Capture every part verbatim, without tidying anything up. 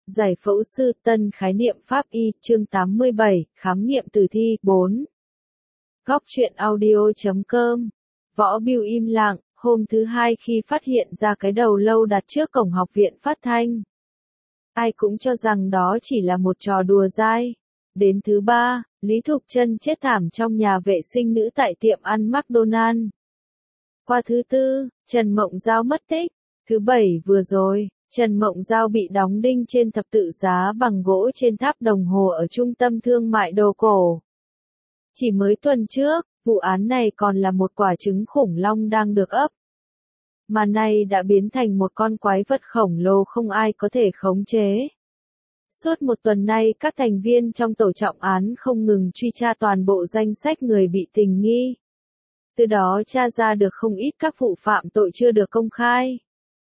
Giải phẫu sư tân khái niệm pháp y, chương tám mươi bảy, khám nghiệm tử thi, bốn. Góc truyện audio.com. Võ Bưu im lặng, hôm thứ hai khi phát hiện ra cái đầu lâu đặt trước cổng học viện phát thanh. Ai cũng cho rằng đó chỉ là một trò đùa dai. Đến thứ ba, Lý Thục Trân chết thảm trong nhà vệ sinh nữ tại tiệm ăn McDonald. Qua thứ tư, Trần Mộng Giao mất tích. Thứ bảy vừa rồi, Trần Mộng Giao bị đóng đinh trên thập tự giá bằng gỗ trên tháp đồng hồ ở trung tâm thương mại đồ cổ. Chỉ mới tuần trước, vụ án này còn là một quả trứng khủng long đang được ấp. Mà nay đã biến thành một con quái vật khổng lồ không ai có thể khống chế. Suốt một tuần nay các thành viên trong tổ trọng án không ngừng truy tra toàn bộ danh sách người bị tình nghi. Từ đó tra ra được không ít các vụ phạm tội chưa được công khai.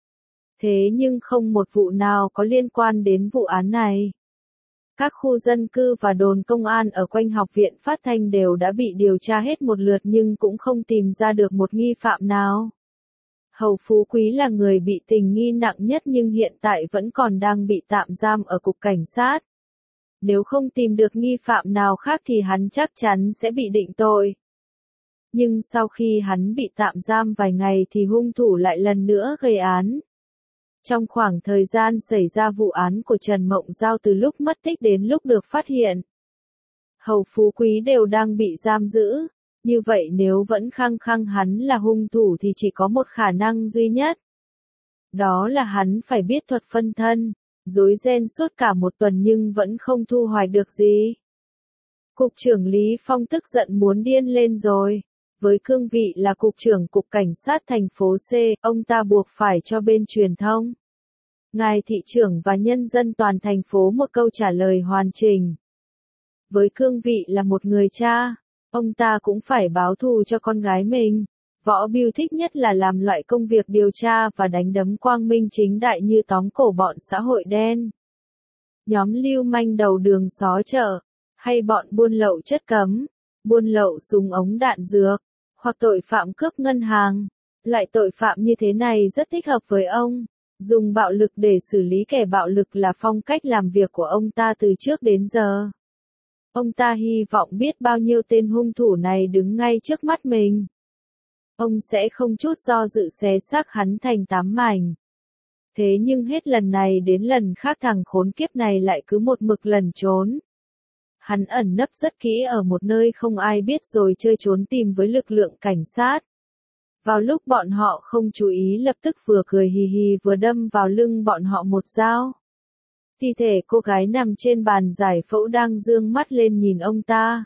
Thế nhưng không một vụ nào có liên quan đến vụ án này. Các khu dân cư và đồn công an ở quanh học viện phát thanh đều đã bị điều tra hết một lượt nhưng cũng không tìm ra được một nghi phạm nào. Hầu Phú Quý là người bị tình nghi nặng nhất nhưng hiện tại vẫn còn đang bị tạm giam ở cục cảnh sát. Nếu không tìm được nghi phạm nào khác thì hắn chắc chắn sẽ bị định tội. Nhưng sau khi hắn bị tạm giam vài ngày thì hung thủ lại lần nữa gây án. Trong khoảng thời gian xảy ra vụ án của Trần Mộng Giao từ lúc mất tích đến lúc được phát hiện, Hầu Phú Quý đều đang bị giam giữ. Như vậy nếu vẫn khăng khăng hắn là hung thủ thì chỉ có một khả năng duy nhất. Đó là hắn phải biết thuật phân thân, rối ren suốt cả một tuần nhưng vẫn không thu hoạch được gì. Cục trưởng Lý Phong tức giận muốn điên lên rồi. Với cương vị là cục trưởng cục cảnh sát thành phố C, ông ta buộc phải cho bên truyền thông, ngài thị trưởng và nhân dân toàn thành phố một câu trả lời hoàn chỉnh. Với cương vị là một người cha, ông ta cũng phải báo thù cho con gái mình. Võ Bưu thích nhất là làm loại công việc điều tra và đánh đấm quang minh chính đại như tóm cổ bọn xã hội đen, nhóm lưu manh đầu đường xó chợ, hay bọn buôn lậu chất cấm, buôn lậu súng ống đạn dược, hoặc tội phạm cướp ngân hàng. Loại tội phạm như thế này rất thích hợp với ông. Dùng bạo lực để xử lý kẻ bạo lực là phong cách làm việc của ông ta từ trước đến giờ. Ông ta hy vọng biết bao nhiêu tên hung thủ này đứng ngay trước mắt mình. Ông sẽ không chút do dự xé xác hắn thành tám mảnh. Thế nhưng hết lần này đến lần khác thằng khốn kiếp này lại cứ một mực lẩn trốn. Hắn ẩn nấp rất kỹ ở một nơi không ai biết rồi chơi trốn tìm với lực lượng cảnh sát. Vào lúc bọn họ không chú ý lập tức vừa cười hì hì vừa đâm vào lưng bọn họ một dao. Thi thể cô gái nằm trên bàn giải phẫu đang dương mắt lên nhìn ông ta.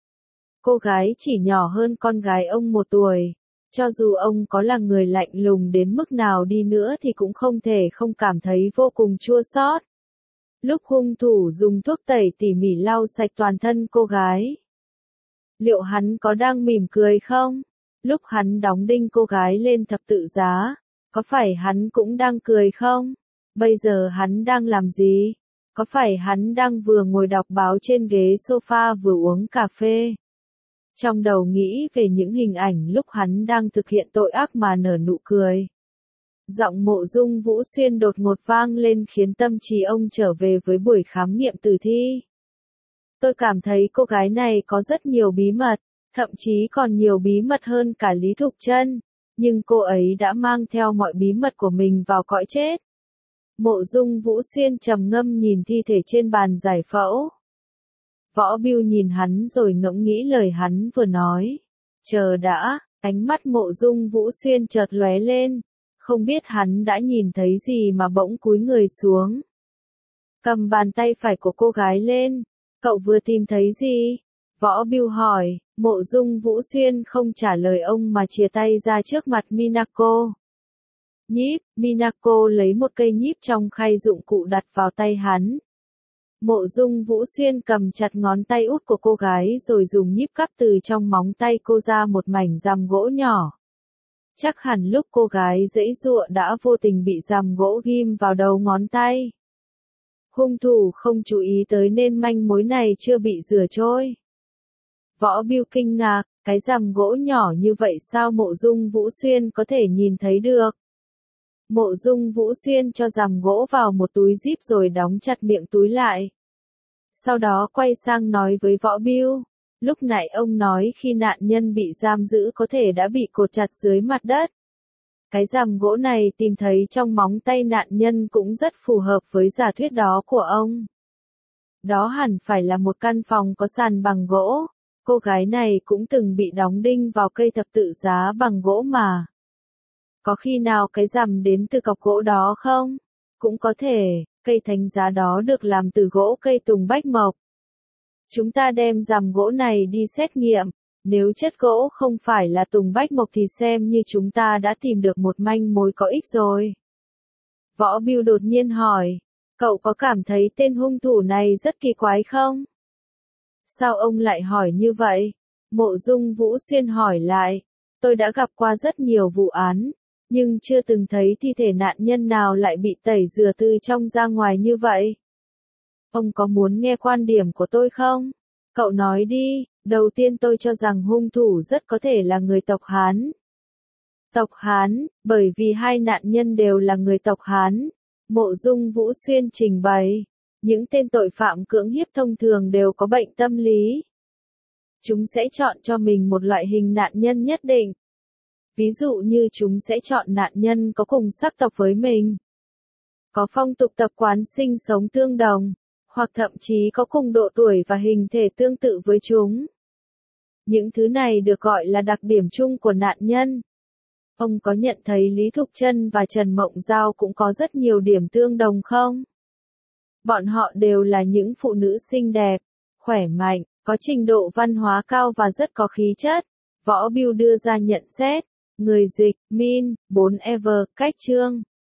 Cô gái chỉ nhỏ hơn con gái ông một tuổi. Cho dù ông có là người lạnh lùng đến mức nào đi nữa thì cũng không thể không cảm thấy vô cùng chua xót. Lúc hung thủ dùng thuốc tẩy tỉ mỉ lau sạch toàn thân cô gái, liệu hắn có đang mỉm cười không? Lúc hắn đóng đinh cô gái lên thập tự giá, có phải hắn cũng đang cười không? Bây giờ hắn đang làm gì? Có phải hắn đang vừa ngồi đọc báo trên ghế sofa vừa uống cà phê? Trong đầu nghĩ về những hình ảnh lúc hắn đang thực hiện tội ác mà nở nụ cười. Giọng Mộ Dung Vũ Xuyên đột ngột vang lên khiến tâm trí ông trở về với buổi khám nghiệm tử thi. Tôi cảm thấy cô gái này có rất nhiều bí mật, thậm chí còn nhiều bí mật hơn cả Lý Thục Trân, nhưng cô ấy đã mang theo mọi bí mật của mình vào cõi chết. Mộ Dung Vũ Xuyên trầm ngâm nhìn thi thể trên bàn giải phẫu. Võ Bưu nhìn hắn rồi ngẫm nghĩ lời hắn vừa nói. Chờ đã, ánh mắt Mộ Dung Vũ Xuyên chợt lóe lên. Không biết hắn đã nhìn thấy gì mà bỗng cúi người xuống, cầm bàn tay phải của cô gái lên. Cậu vừa tìm thấy gì? Võ Bưu hỏi. Mộ Dung Vũ Xuyên không trả lời ông mà chìa tay ra trước mặt Minako. Nhíp, Minako lấy một cây nhíp trong khay dụng cụ đặt vào tay hắn. Mộ Dung Vũ Xuyên cầm chặt ngón tay út của cô gái rồi dùng nhíp cắp từ trong móng tay cô ra một mảnh răm gỗ nhỏ. Chắc hẳn lúc cô gái giãy giụa đã vô tình bị răm gỗ ghim vào đầu ngón tay. Hung thủ không chú ý tới nên manh mối này chưa bị rửa trôi. Võ Bưu kinh ngạc, cái răm gỗ nhỏ như vậy sao Mộ Dung Vũ Xuyên có thể nhìn thấy được? Mộ Dung Vũ Xuyên cho rằm gỗ vào một túi zip rồi đóng chặt miệng túi lại. Sau đó quay sang nói với Võ Biêu, lúc nãy ông nói khi nạn nhân bị giam giữ có thể đã bị cột chặt dưới mặt đất. Cái rằm gỗ này tìm thấy trong móng tay nạn nhân cũng rất phù hợp với giả thuyết đó của ông. Đó hẳn phải là một căn phòng có sàn bằng gỗ. Cô gái này cũng từng bị đóng đinh vào cây thập tự giá bằng gỗ mà. Có khi nào cái rằm đến từ cọc gỗ đó không? Cũng có thể, cây thánh giá đó được làm từ gỗ cây tùng bách mộc. Chúng ta đem rằm gỗ này đi xét nghiệm, nếu chất gỗ không phải là tùng bách mộc thì xem như chúng ta đã tìm được một manh mối có ích rồi. Võ Biêu đột nhiên hỏi, cậu có cảm thấy tên hung thủ này rất kỳ quái không? Sao ông lại hỏi như vậy? Mộ Dung Vũ Xuyên hỏi lại, tôi đã gặp qua rất nhiều vụ án, nhưng chưa từng thấy thi thể nạn nhân nào lại bị tẩy rửa từ trong ra ngoài như vậy. Ông có muốn nghe quan điểm của tôi không? Cậu nói đi. Đầu tiên tôi cho rằng hung thủ rất có thể là người tộc Hán. Tộc Hán, bởi vì hai nạn nhân đều là người tộc Hán. Mộ Dung Vũ Xuyên trình bày, những tên tội phạm cưỡng hiếp thông thường đều có bệnh tâm lý. Chúng sẽ chọn cho mình một loại hình nạn nhân nhất định. Ví dụ như chúng sẽ chọn nạn nhân có cùng sắc tộc với mình, có phong tục tập quán sinh sống tương đồng, hoặc thậm chí có cùng độ tuổi và hình thể tương tự với chúng. Những thứ này được gọi là đặc điểm chung của nạn nhân. Ông có nhận thấy Lý Thục Trân và Trần Mộng Giao cũng có rất nhiều điểm tương đồng không? Bọn họ đều là những phụ nữ xinh đẹp, khỏe mạnh, có trình độ văn hóa cao và rất có khí chất. Võ Biêu đưa ra nhận xét. Người dịch, Min, bốn Ever, cách chương.